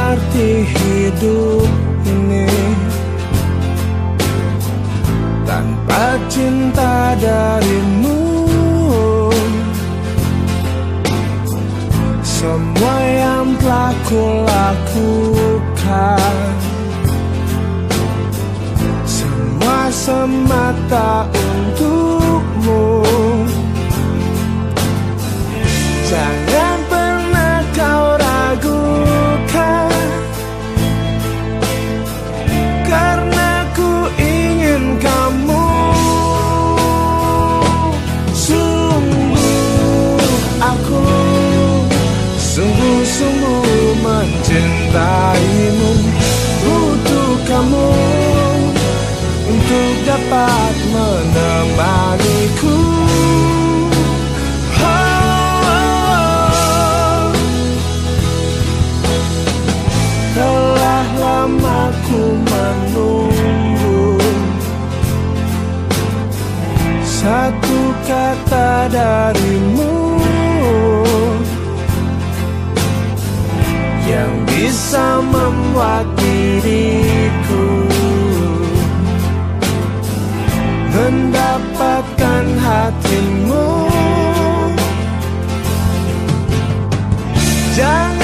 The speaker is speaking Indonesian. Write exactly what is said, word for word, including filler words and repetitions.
arti hidup ini tanpa cinta darimu. Semua yang telah kulakukan semua semata untukmu. Jangan pernah kau ragukan, karena ku ingin kamu. Sungguh aku sungguh-sungguh mencintaimu, butuh kamu untuk dapat menemaniku. Oh, oh, oh. Telah lama ku menunggu satu kata darimu yang bisa membuat diriku mendapatkan hatimu. Jangan